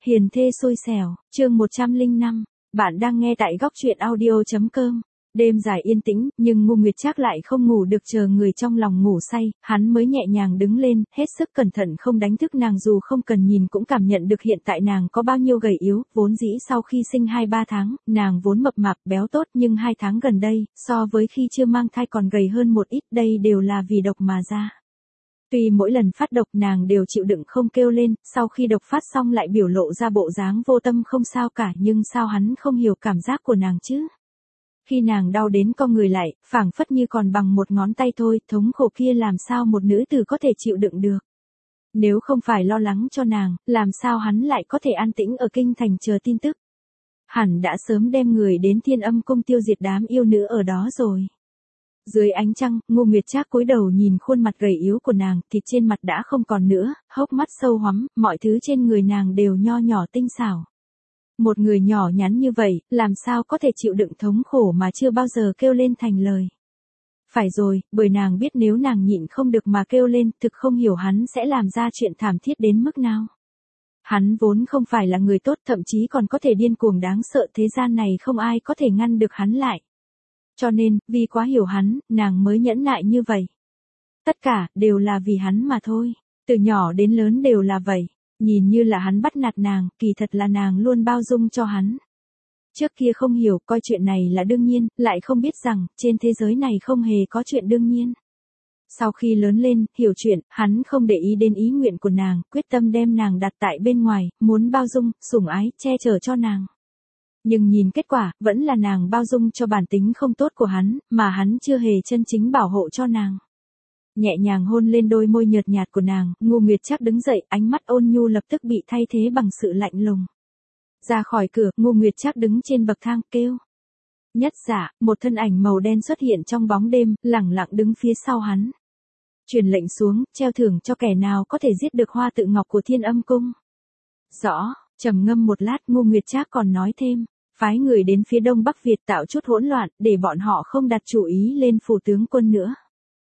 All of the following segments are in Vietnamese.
Hiền thê xui xẻo, chương 105. Bạn đang nghe tại góc truyện audio.com. Đêm dài yên tĩnh, nhưng Ngô Nguyệt Trác lại không ngủ được, chờ người trong lòng ngủ say, hắn mới nhẹ nhàng đứng lên, hết sức cẩn thận không đánh thức nàng, dù không cần nhìn cũng cảm nhận được hiện tại nàng có bao nhiêu gầy yếu, vốn dĩ sau khi sinh 2-3 tháng, nàng vốn mập mạp béo tốt, nhưng 2 tháng gần đây, so với khi chưa mang thai còn gầy hơn một ít, đây đều là vì độc mà ra. Tuy mỗi lần phát độc nàng đều chịu đựng không kêu lên, sau khi độc phát xong lại biểu lộ ra bộ dáng vô tâm không sao cả, nhưng sao hắn không hiểu cảm giác của nàng chứ? Khi nàng đau đến co người lại, phảng phất như còn bằng một ngón tay thôi, thống khổ kia làm sao một nữ tử có thể chịu đựng được? Nếu không phải lo lắng cho nàng, làm sao hắn lại có thể an tĩnh ở kinh thành chờ tin tức? Hẳn đã sớm đem người đến Thiên Âm Cung tiêu diệt đám yêu nữ ở đó rồi. Dưới ánh trăng, Ngô Nguyệt Trác cúi đầu nhìn khuôn mặt gầy yếu của nàng, thịt trên mặt đã không còn nữa, hốc mắt sâu hoắm, mọi thứ trên người nàng đều nho nhỏ tinh xảo. Một người nhỏ nhắn như vậy, làm sao có thể chịu đựng thống khổ mà chưa bao giờ kêu lên thành lời. Phải rồi, bởi nàng biết nếu nàng nhịn không được mà kêu lên, thực không hiểu hắn sẽ làm ra chuyện thảm thiết đến mức nào. Hắn vốn không phải là người tốt, thậm chí còn có thể điên cuồng đáng sợ, thế gian này không ai có thể ngăn được hắn lại. Cho nên, vì quá hiểu hắn, nàng mới nhẫn nại như vậy. Tất cả, đều là vì hắn mà thôi. Từ nhỏ đến lớn đều là vậy. Nhìn như là hắn bắt nạt nàng, kỳ thật là nàng luôn bao dung cho hắn. Trước kia không hiểu, coi chuyện này là đương nhiên, lại không biết rằng, trên thế giới này không hề có chuyện đương nhiên. Sau khi lớn lên, hiểu chuyện, hắn không để ý đến ý nguyện của nàng, quyết tâm đem nàng đặt tại bên ngoài, muốn bao dung, sủng ái, che chở cho nàng. Nhưng nhìn kết quả, vẫn là nàng bao dung cho bản tính không tốt của hắn, mà hắn chưa hề chân chính bảo hộ cho nàng. Nhẹ nhàng hôn lên đôi môi nhợt nhạt của nàng, Ngô Nguyệt Trác đứng dậy, ánh mắt ôn nhu lập tức bị thay thế bằng sự lạnh lùng. Ra khỏi cửa, Ngô Nguyệt Trác đứng trên bậc thang kêu. Nhất Dạ, một thân ảnh màu đen xuất hiện trong bóng đêm, lẳng lặng đứng phía sau hắn. Truyền lệnh xuống, treo thưởng cho kẻ nào có thể giết được Hoa Tự Ngọc của Thiên Âm Cung. Rõ, trầm ngâm một lát, Ngô Nguyệt Trác còn nói thêm. Phái người đến phía đông Bắc Việt tạo chút hỗn loạn, để bọn họ không đặt chủ ý lên phủ tướng quân nữa.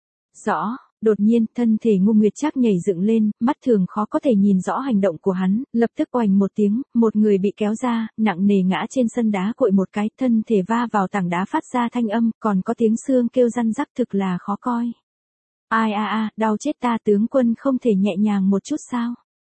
Rõ, đột nhiên, thân thể Ngô Nguyệt Trác nhảy dựng lên, mắt thường khó có thể nhìn rõ hành động của hắn, lập tức oành một tiếng, một người bị kéo ra, nặng nề ngã trên sân đá cội một cái, thân thể va vào tảng đá phát ra thanh âm, còn có tiếng xương kêu răn rắc, thực là khó coi. Ai đau chết ta, tướng quân không thể nhẹ nhàng một chút sao?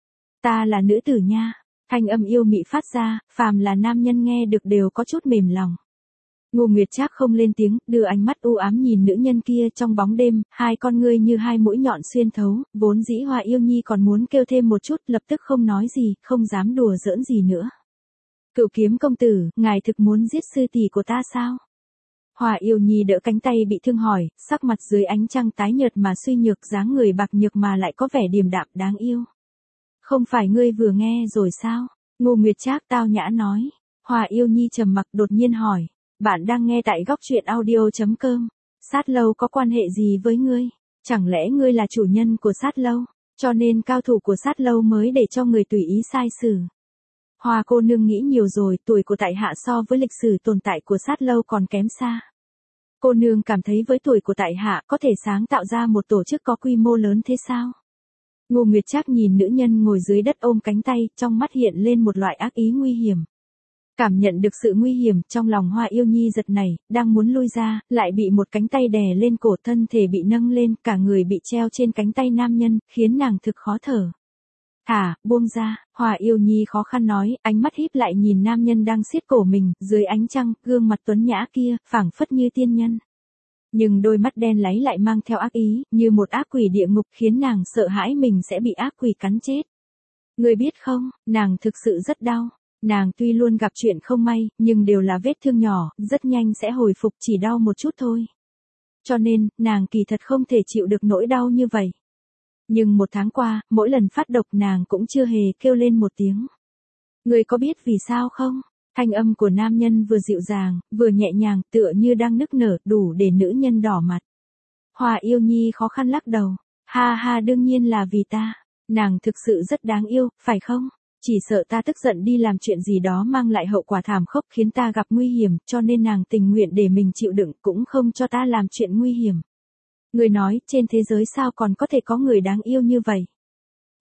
Ta là nữ tử nha. Thanh âm yêu mị phát ra, phàm là nam nhân nghe được đều có chút mềm lòng. Ngô Nguyệt Trác không lên tiếng, đưa ánh mắt u ám nhìn nữ nhân kia trong bóng đêm, hai con ngươi như hai mũi nhọn xuyên thấu, vốn dĩ Hoa Yêu Nhi còn muốn kêu thêm một chút, lập tức không nói gì, không dám đùa giỡn gì nữa. Cửu Kiếm công tử, ngài thực muốn giết sư tỷ của ta sao? Hoa Yêu Nhi đỡ cánh tay bị thương hỏi, sắc mặt dưới ánh trăng tái nhợt mà suy nhược, dáng người bạc nhược mà lại có vẻ điềm đạm đáng yêu. Không phải ngươi vừa nghe rồi sao? Ngô Nguyệt Trác tao nhã nói. Hoa Yêu Nhi trầm mặc đột nhiên hỏi. Bạn đang nghe tại góc truyện audio.com. Sát lâu có quan hệ gì với ngươi? Chẳng lẽ ngươi là chủ nhân của sát lâu? Cho nên cao thủ của sát lâu mới để cho người tùy ý sai xử. Hoa cô nương nghĩ nhiều rồi, tuổi của tại hạ so với lịch sử tồn tại của sát lâu còn kém xa. Cô nương cảm thấy với tuổi của tại hạ có thể sáng tạo ra một tổ chức có quy mô lớn thế sao? Ngô Nguyệt Trác nhìn nữ nhân ngồi dưới đất ôm cánh tay, trong mắt hiện lên một loại ác ý nguy hiểm. Cảm nhận được sự nguy hiểm, trong lòng Hoa Yêu Nhi giật nảy, đang muốn lui ra, lại bị một cánh tay đè lên cổ, thân thể bị nâng lên, cả người bị treo trên cánh tay nam nhân, khiến nàng thực khó thở. Thả, buông ra, Hoa Yêu Nhi khó khăn nói, ánh mắt híp lại nhìn nam nhân đang siết cổ mình, dưới ánh trăng, gương mặt tuấn nhã kia, phảng phất như tiên nhân. Nhưng đôi mắt đen láy lại mang theo ác ý, như một ác quỷ địa ngục, khiến nàng sợ hãi mình sẽ bị ác quỷ cắn chết. Người biết không, nàng thực sự rất đau. Nàng tuy luôn gặp chuyện không may, nhưng đều là vết thương nhỏ, rất nhanh sẽ hồi phục, chỉ đau một chút thôi. Cho nên, nàng kỳ thật không thể chịu được nỗi đau như vậy. Nhưng 1 tháng qua, mỗi lần phát độc nàng cũng chưa hề kêu lên một tiếng. Người có biết vì sao không? Thanh âm của nam nhân vừa dịu dàng, vừa nhẹ nhàng, tựa như đang nức nở, đủ để nữ nhân đỏ mặt. Hoa Yêu Nhi khó khăn lắc đầu. Ha, đương nhiên là vì ta. Nàng thực sự rất đáng yêu, phải không? Chỉ sợ ta tức giận đi làm chuyện gì đó mang lại hậu quả thảm khốc khiến ta gặp nguy hiểm, cho nên nàng tình nguyện để mình chịu đựng, cũng không cho ta làm chuyện nguy hiểm. Người nói, trên thế giới sao còn có thể có người đáng yêu như vậy?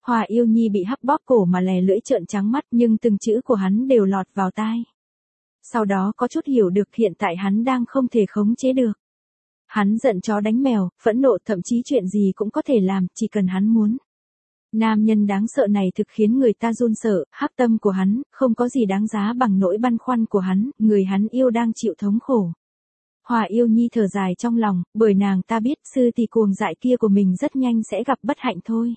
Hòa Yêu Nhi bị hấp bóp cổ mà lè lưỡi trợn trắng mắt, nhưng từng chữ của hắn đều lọt vào tai. Sau đó có chút hiểu được hiện tại hắn đang không thể khống chế được. Hắn giận chó đánh mèo, phẫn nộ, thậm chí chuyện gì cũng có thể làm, chỉ cần hắn muốn. Nam nhân đáng sợ này thực khiến người ta run sợ, hắc tâm của hắn, không có gì đáng giá bằng nỗi băn khoăn của hắn, người hắn yêu đang chịu thống khổ. Hòa Yêu Nhi thở dài trong lòng, bởi nàng ta biết sư tỷ cuồng dại kia của mình rất nhanh sẽ gặp bất hạnh thôi.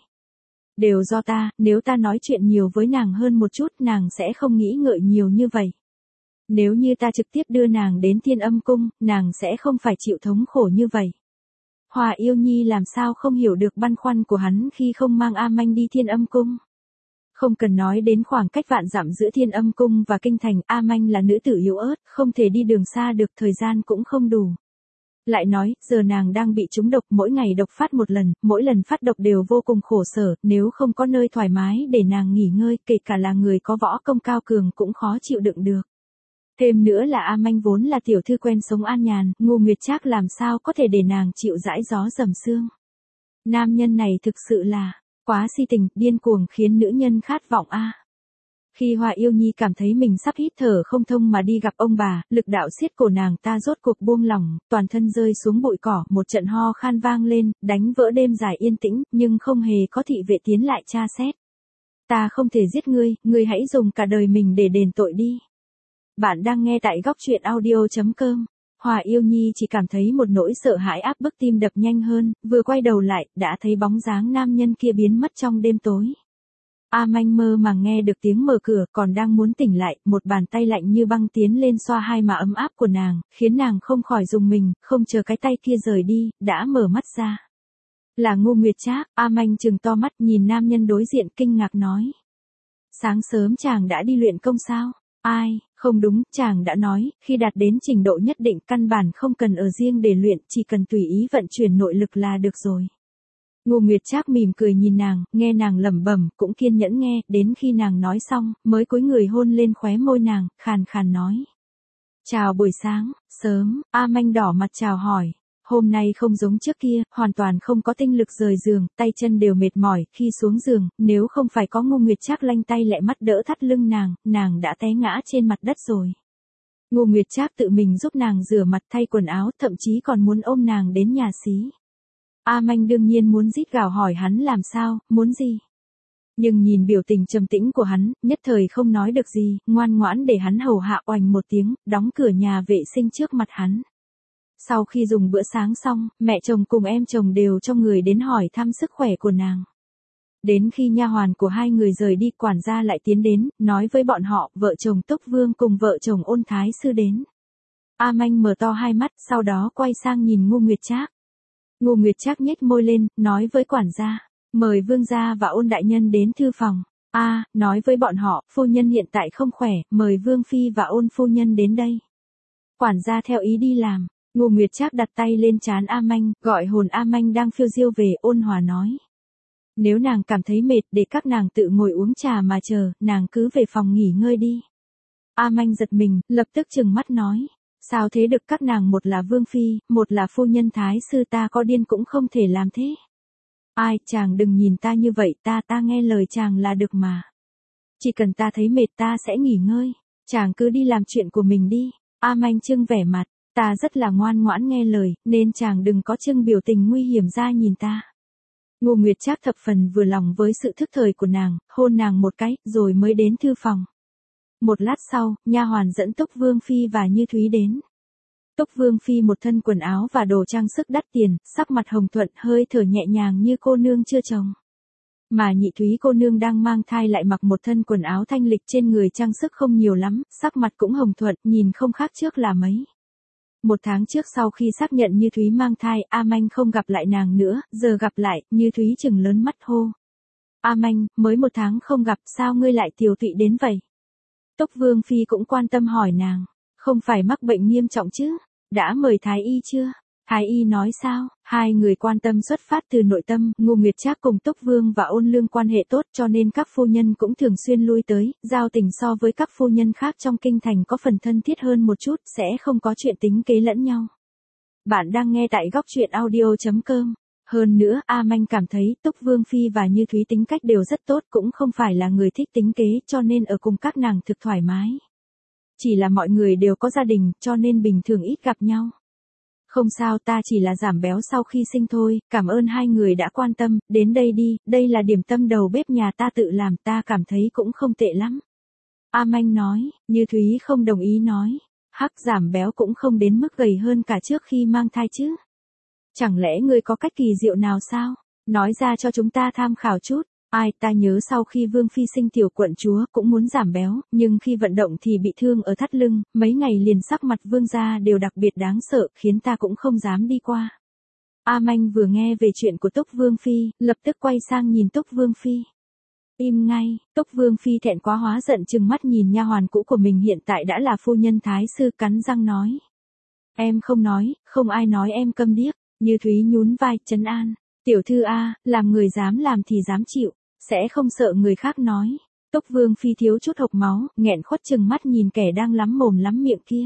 Đều do ta, nếu ta nói chuyện nhiều với nàng hơn một chút nàng sẽ không nghĩ ngợi nhiều như vậy. Nếu như ta trực tiếp đưa nàng đến Thiên Âm Cung, nàng sẽ không phải chịu thống khổ như vậy. Hòa Yêu Nhi làm sao không hiểu được băn khoăn của hắn khi không mang A Manh đi Thiên Âm Cung. Không cần nói đến khoảng cách vạn dặm giữa Thiên Âm Cung và Kinh Thành, A Manh là nữ tử yếu ớt, không thể đi đường xa được, thời gian cũng không đủ. Lại nói, giờ nàng đang bị trúng độc, mỗi ngày độc phát một lần, mỗi lần phát độc đều vô cùng khổ sở, nếu không có nơi thoải mái để nàng nghỉ ngơi, kể cả là người có võ công cao cường cũng khó chịu đựng được. Thêm nữa là A Manh vốn là tiểu thư quen sống an nhàn, Ngô Nguyệt Trác làm sao có thể để nàng chịu dãi gió dầm sương. Nam nhân này thực sự là quá si tình, điên cuồng, khiến nữ nhân khát vọng a. Khi Hòa Yêu Nhi cảm thấy mình sắp hít thở không thông mà đi gặp ông bà, lực đạo siết cổ nàng ta rốt cuộc buông lỏng, toàn thân rơi xuống bụi cỏ, một trận ho khan vang lên, đánh vỡ đêm dài yên tĩnh, nhưng không hề có thị vệ tiến lại tra xét. Ta không thể giết ngươi, ngươi hãy dùng cả đời mình để đền tội đi. Bạn đang nghe tại góc truyện audio.com. Hòa Yêu Nhi chỉ cảm thấy một nỗi sợ hãi áp bức, tim đập nhanh hơn, vừa quay đầu lại, đã thấy bóng dáng nam nhân kia biến mất trong đêm tối. A Manh mơ màng nghe được tiếng mở cửa, còn đang muốn tỉnh lại, một bàn tay lạnh như băng tiến lên xoa hai má ấm áp của nàng, khiến nàng không khỏi rùng mình, không chờ cái tay kia rời đi, đã mở mắt ra. Là Ngô Nguyệt Trác. A Manh trừng to mắt nhìn nam nhân đối diện, kinh ngạc nói. Sáng sớm chàng đã đi luyện công sao? Ai, không đúng, chàng đã nói, khi đạt đến trình độ nhất định căn bản không cần ở riêng để luyện, chỉ cần tùy ý vận chuyển nội lực là được rồi. Ngô Nguyệt Trác mỉm cười nhìn nàng, nghe nàng lẩm bẩm, cũng kiên nhẫn nghe, đến khi nàng nói xong, mới cúi người hôn lên khóe môi nàng, khàn khàn nói. Chào buổi sáng, sớm. A Manh đỏ mặt chào hỏi. Hôm nay không giống trước kia, hoàn toàn không có tinh lực rời giường, tay chân đều mệt mỏi, khi xuống giường, nếu không phải có Ngô Nguyệt Trác lanh tay lẹ mắt đỡ thắt lưng nàng đã té ngã trên mặt đất rồi. Ngô Nguyệt Trác tự mình giúp nàng rửa mặt, thay quần áo, thậm chí còn muốn ôm nàng đến nhà xí. A Manh đương nhiên muốn rít gào hỏi hắn làm sao, muốn gì. Nhưng nhìn biểu tình trầm tĩnh của hắn, nhất thời không nói được gì, ngoan ngoãn để hắn hầu hạ, oành một tiếng, đóng cửa nhà vệ sinh trước mặt hắn. Sau khi dùng bữa sáng xong, mẹ chồng cùng em chồng đều cho người đến hỏi thăm sức khỏe của nàng. Đến khi nha hoàn của hai người rời đi, quản gia lại tiến đến, nói với bọn họ, vợ chồng Túc Vương cùng vợ chồng Ôn Thái Sư đến. A Manh mở to hai mắt, sau đó quay sang nhìn Ngô Nguyệt Trác. Ngô Nguyệt Trác nhếch môi lên, nói với quản gia, mời Vương gia và Ôn đại nhân đến thư phòng. Nói với bọn họ, phu nhân hiện tại không khỏe, mời Vương phi và Ôn phu nhân đến đây. Quản gia theo ý đi làm. Ngô Nguyệt Trác đặt tay lên trán A Manh, gọi hồn A Manh đang phiêu diêu về, ôn hòa nói. Nếu nàng cảm thấy mệt, để các nàng tự ngồi uống trà mà chờ, nàng cứ về phòng nghỉ ngơi đi. A Manh giật mình, lập tức trừng mắt nói. Sao thế được, các nàng một là vương phi, một là phu nhân thái sư, ta có điên cũng không thể làm thế. Ai, chàng đừng nhìn ta như vậy, ta nghe lời chàng là được mà. Chỉ cần ta thấy mệt ta sẽ nghỉ ngơi, chàng cứ đi làm chuyện của mình đi. A Manh trưng vẻ mặt. Ta rất là ngoan ngoãn nghe lời, nên chàng đừng có trưng biểu tình nguy hiểm ra nhìn ta. Ngô Nguyệt Trác thập phần vừa lòng với sự thức thời của nàng, hôn nàng một cái, rồi mới đến thư phòng. Một lát sau, nha hoàn dẫn Túc Vương phi và Như Thúy đến. Túc Vương phi một thân quần áo và đồ trang sức đắt tiền, sắc mặt hồng thuận, hơi thở nhẹ nhàng như cô nương chưa chồng. Mà Nhị Thúy cô nương đang mang thai lại mặc một thân quần áo thanh lịch, trên người trang sức không nhiều lắm, sắc mặt cũng hồng thuận, nhìn không khác trước là mấy. Một tháng trước sau khi xác nhận Như Thúy mang thai, A Manh không gặp lại nàng nữa, giờ gặp lại, Như Thúy trừng lớn mắt hô. A Manh, mới một tháng không gặp, sao ngươi lại tiều tụy đến vậy? Túc Vương phi cũng quan tâm hỏi nàng, không phải mắc bệnh nghiêm trọng chứ? Đã mời thái y chưa? Thái y nói sao? Hai người quan tâm xuất phát từ nội tâm, Ngô Nguyệt Trác cùng Túc Vương và Ôn Lương quan hệ tốt cho nên các phu nhân cũng thường xuyên lui tới, giao tình so với các phu nhân khác trong kinh thành có phần thân thiết hơn một chút, sẽ không có chuyện tính kế lẫn nhau. Bạn đang nghe tại góc truyện audio.com. Hơn nữa, A Manh cảm thấy Túc Vương Phi và Như Thúy tính cách đều rất tốt, cũng không phải là người thích tính kế, cho nên ở cùng các nàng thực thoải mái. Chỉ là mọi người đều có gia đình, cho nên bình thường ít gặp nhau. Không sao, ta chỉ là giảm béo sau khi sinh thôi, cảm ơn hai người đã quan tâm, đến đây đi, đây là điểm tâm đầu bếp nhà ta tự làm, ta cảm thấy cũng không tệ lắm. A Manh nói, Như Thúy không đồng ý nói, hắc, giảm béo cũng không đến mức gầy hơn cả trước khi mang thai chứ. Chẳng lẽ ngươi có cách kỳ diệu nào sao? Nói ra cho chúng ta tham khảo chút. Ai, ta nhớ sau khi Vương Phi sinh tiểu quận chúa cũng muốn giảm béo, nhưng khi vận động thì bị thương ở thắt lưng, mấy ngày liền sắc mặt Vương gia đều đặc biệt đáng sợ, khiến ta cũng không dám đi qua. A Manh vừa nghe về chuyện của Túc Vương Phi, lập tức quay sang nhìn Túc Vương Phi. Im ngay, Túc Vương Phi thẹn quá hóa giận trừng mắt nhìn nha hoàn cũ của mình hiện tại đã là phu nhân thái sư, cắn răng nói. Em không nói, không ai nói em câm điếc. Như Thúy nhún vai, trấn an. Tiểu thư A, làm người dám làm thì dám chịu, sẽ không sợ người khác nói. Túc Vương Phi thiếu chút hộc máu, nghẹn khuất chừng mắt nhìn kẻ đang lắm mồm lắm miệng kia.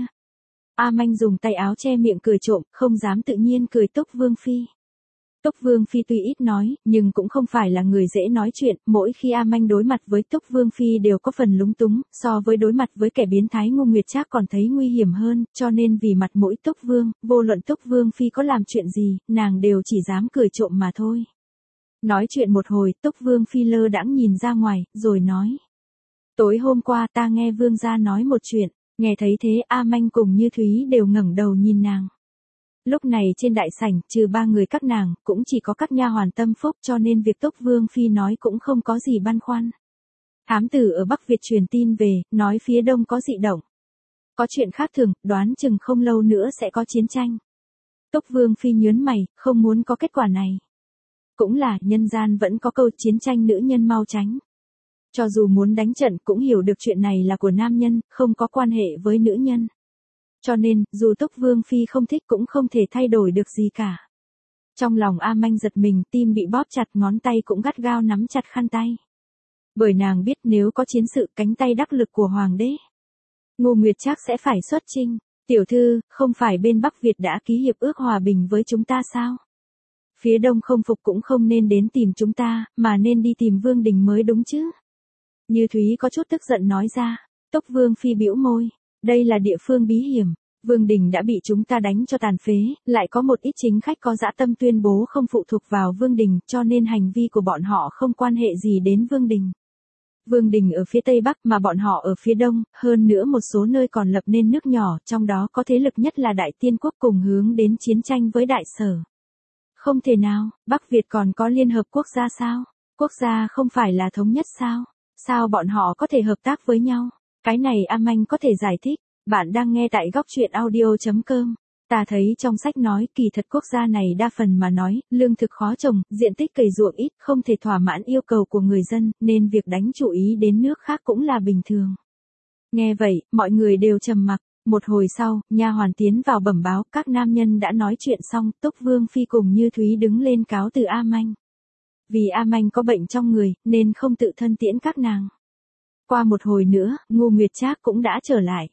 A Manh dùng tay áo che miệng cười trộm, không dám tự nhiên cười Túc Vương Phi. Túc Vương Phi tuy ít nói, nhưng cũng không phải là người dễ nói chuyện, mỗi khi A Manh đối mặt với Túc Vương Phi đều có phần lúng túng, so với đối mặt với kẻ biến thái Ngô Nguyệt Trác còn thấy nguy hiểm hơn, cho nên vì mặt mũi Túc Vương, vô luận Túc Vương Phi có làm chuyện gì, nàng đều chỉ dám cười trộm mà thôi. Nói chuyện một hồi, Túc Vương Phi lơ đãng nhìn ra ngoài, rồi nói. Tối hôm qua ta nghe Vương gia nói một chuyện, nghe thấy thế A Manh cùng Như Thúy đều ngẩng đầu nhìn nàng. Lúc này trên đại sảnh, trừ ba người các nàng, cũng chỉ có các nha hoàn tâm phúc, cho nên việc Túc Vương Phi nói cũng không có gì băn khoăn. Thám tử ở Bắc Việt truyền tin về, nói phía đông có dị động. Có chuyện khác thường, đoán chừng không lâu nữa sẽ có chiến tranh. Túc Vương Phi nhớn mày, không muốn có kết quả này. Cũng là, nhân gian vẫn có câu chiến tranh nữ nhân mau tránh. Cho dù muốn đánh trận cũng hiểu được chuyện này là của nam nhân, không có quan hệ với nữ nhân. Cho nên, dù Túc Vương Phi không thích cũng không thể thay đổi được gì cả. Trong lòng A Manh giật mình, tim bị bóp chặt, ngón tay cũng gắt gao nắm chặt khăn tay. Bởi nàng biết nếu có chiến sự, cánh tay đắc lực của Hoàng đế Ngô Nguyệt Trác sẽ phải xuất chinh. Tiểu thư, không phải bên Bắc Việt đã ký hiệp ước hòa bình với chúng ta sao? Phía đông không phục cũng không nên đến tìm chúng ta, mà nên đi tìm Vương Đình mới đúng chứ. Như Thúy có chút tức giận nói ra. Túc Vương Phi bĩu môi. Đây là địa phương bí hiểm. Vương Đình đã bị chúng ta đánh cho tàn phế, lại có một ít chính khách có dã tâm tuyên bố không phụ thuộc vào Vương Đình, cho nên hành vi của bọn họ không quan hệ gì đến Vương Đình. Vương Đình ở phía Tây Bắc mà bọn họ ở phía Đông, hơn nữa một số nơi còn lập nên nước nhỏ, trong đó có thế lực nhất là Đại Tiên Quốc cùng hướng đến chiến tranh với Đại Sở. Không thể nào, Bắc Việt còn có Liên Hợp Quốc gia sao? Quốc gia không phải là thống nhất sao? Sao bọn họ có thể hợp tác với nhau? Cái này A Manh có thể giải thích. Bạn đang nghe tại góc truyện audio.com. Ta thấy trong sách nói kỳ thật quốc gia này đa phần mà nói, lương thực khó trồng, diện tích cày ruộng ít, không thể thỏa mãn yêu cầu của người dân, nên việc đánh chú ý đến nước khác cũng là bình thường. Nghe vậy, mọi người đều trầm mặc. Một hồi sau, nha hoàn tiến vào bẩm báo, các nam nhân đã nói chuyện xong, Túc Vương Phi cùng Như Thúy đứng lên cáo từ A Manh. Vì A Manh có bệnh trong người, nên không tự thân tiễn các nàng. Qua một hồi nữa, Ngô Nguyệt Trác cũng đã trở lại.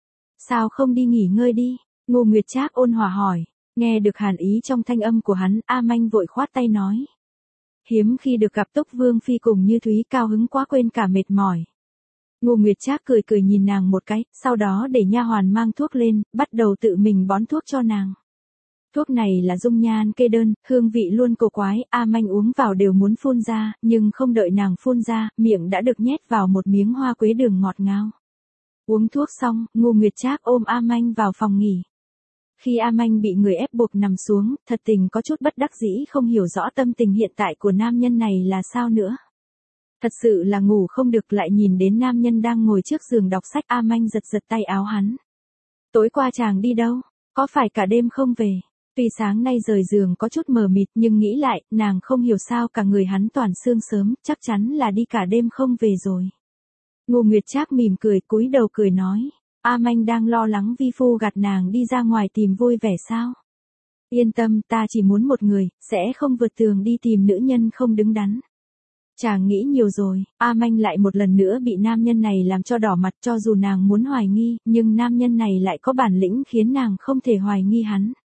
Sao không đi nghỉ ngơi đi? Ngô Nguyệt Trác ôn hòa hỏi. Nghe được hàn ý trong thanh âm của hắn, A Manh vội khoát tay nói. Hiếm khi được gặp Túc Vương Phi cùng Như Thúy, cao hứng quá quên cả mệt mỏi. Ngô Nguyệt Trác cười cười nhìn nàng một cái, sau đó để nha hoàn mang thuốc lên, bắt đầu tự mình bón thuốc cho nàng. Thuốc này là dung nhan kê đơn, hương vị luôn cổ quái, A Manh uống vào đều muốn phun ra, nhưng không đợi nàng phun ra, miệng đã được nhét vào một miếng hoa quế đường ngọt ngào. Uống thuốc xong, Ngô Nguyệt Trác ôm A Manh vào phòng nghỉ. Khi A Manh bị người ép buộc nằm xuống, thật tình có chút bất đắc dĩ, không hiểu rõ tâm tình hiện tại của nam nhân này là sao nữa. Thật sự là ngủ không được, lại nhìn đến nam nhân đang ngồi trước giường đọc sách, A Manh giật giật tay áo hắn. Tối qua chàng đi đâu? Có phải cả đêm không về? Tuy sáng nay rời giường có chút mờ mịt, nhưng nghĩ lại, nàng không hiểu sao cả người hắn toàn sương sớm, chắc chắn là đi cả đêm không về rồi. Ngô Nguyệt Trác mỉm cười, cúi đầu cười nói. A Manh đang lo lắng vi phu gạt nàng đi ra ngoài tìm vui vẻ sao? Yên tâm, ta chỉ muốn một người, sẽ không vượt tường đi tìm nữ nhân không đứng đắn. Chàng nghĩ nhiều rồi. A Manh lại một lần nữa bị nam nhân này làm cho đỏ mặt, cho dù nàng muốn hoài nghi, nhưng nam nhân này lại có bản lĩnh khiến nàng không thể hoài nghi hắn.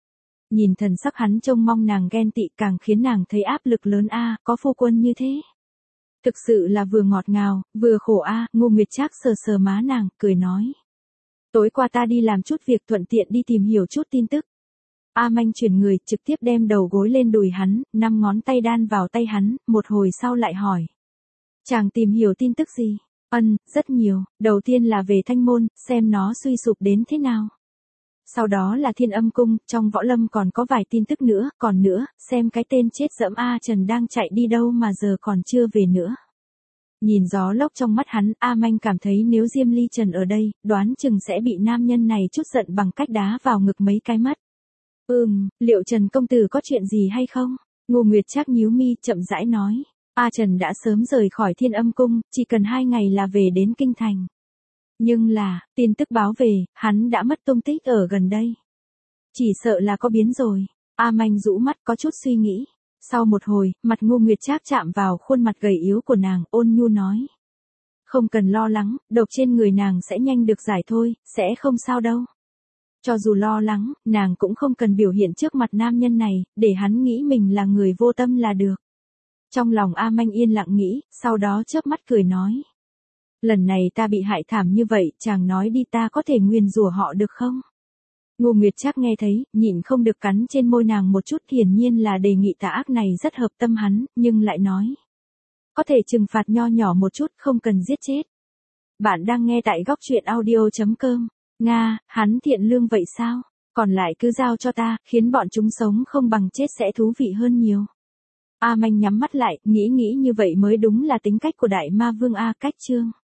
Nhìn thần sắc hắn trông mong nàng ghen tị càng khiến nàng thấy áp lực lớn có phu quân như thế. Thực sự là vừa ngọt ngào, vừa khổ Ngô Nguyệt Trác sờ sờ má nàng, cười nói. Tối qua ta đi làm chút việc thuận tiện đi tìm hiểu chút tin tức. A Manh chuyển người, trực tiếp đem đầu gối lên đùi hắn, 5 ngón tay đan vào tay hắn, một hồi sau lại hỏi. Chàng tìm hiểu tin tức gì? Rất nhiều, đầu tiên là về Thanh Môn, xem nó suy sụp đến thế nào. Sau đó là Thiên Âm Cung, trong võ lâm còn có vài tin tức nữa, còn nữa, xem cái tên chết dẫm A Trần đang chạy đi đâu mà giờ còn chưa về nữa. Nhìn gió lốc trong mắt hắn, A Manh cảm thấy nếu Diêm Ly Trần ở đây, đoán chừng sẽ bị nam nhân này chút giận bằng cách đá vào ngực mấy cái mắt. Liệu Trần công tử có chuyện gì hay không? Ngô Nguyệt Trác nhíu mi, chậm rãi nói. A Trần đã sớm rời khỏi Thiên Âm Cung, chỉ cần 2 ngày là về đến Kinh Thành. Nhưng là, tin tức báo về, hắn đã mất tung tích ở gần đây. Chỉ sợ là có biến rồi. A Manh rũ mắt có chút suy nghĩ. Sau một hồi, mặt Ngô Nguyệt Trác chạm vào khuôn mặt gầy yếu của nàng, ôn nhu nói. Không cần lo lắng, độc trên người nàng sẽ nhanh được giải thôi, sẽ không sao đâu. Cho dù lo lắng, nàng cũng không cần biểu hiện trước mặt nam nhân này, để hắn nghĩ mình là người vô tâm là được. Trong lòng A Manh yên lặng nghĩ, sau đó chớp mắt cười nói. Lần này ta bị hại thảm như vậy, chàng nói đi ta có thể nguyền rủa họ được không? Ngô Nguyệt Trác nghe thấy, nhịn không được cắn trên môi nàng một chút, hiển nhiên là đề nghị tà ác này rất hợp tâm hắn, nhưng lại nói. Có thể trừng phạt nho nhỏ một chút, không cần giết chết. Bạn đang nghe tại góc truyện audio.com. Nga, hắn thiện lương vậy sao? Còn lại cứ giao cho ta, khiến bọn chúng sống không bằng chết sẽ thú vị hơn nhiều. A Manh nhắm mắt lại, nghĩ như vậy mới đúng là tính cách của đại ma vương Cách Chương.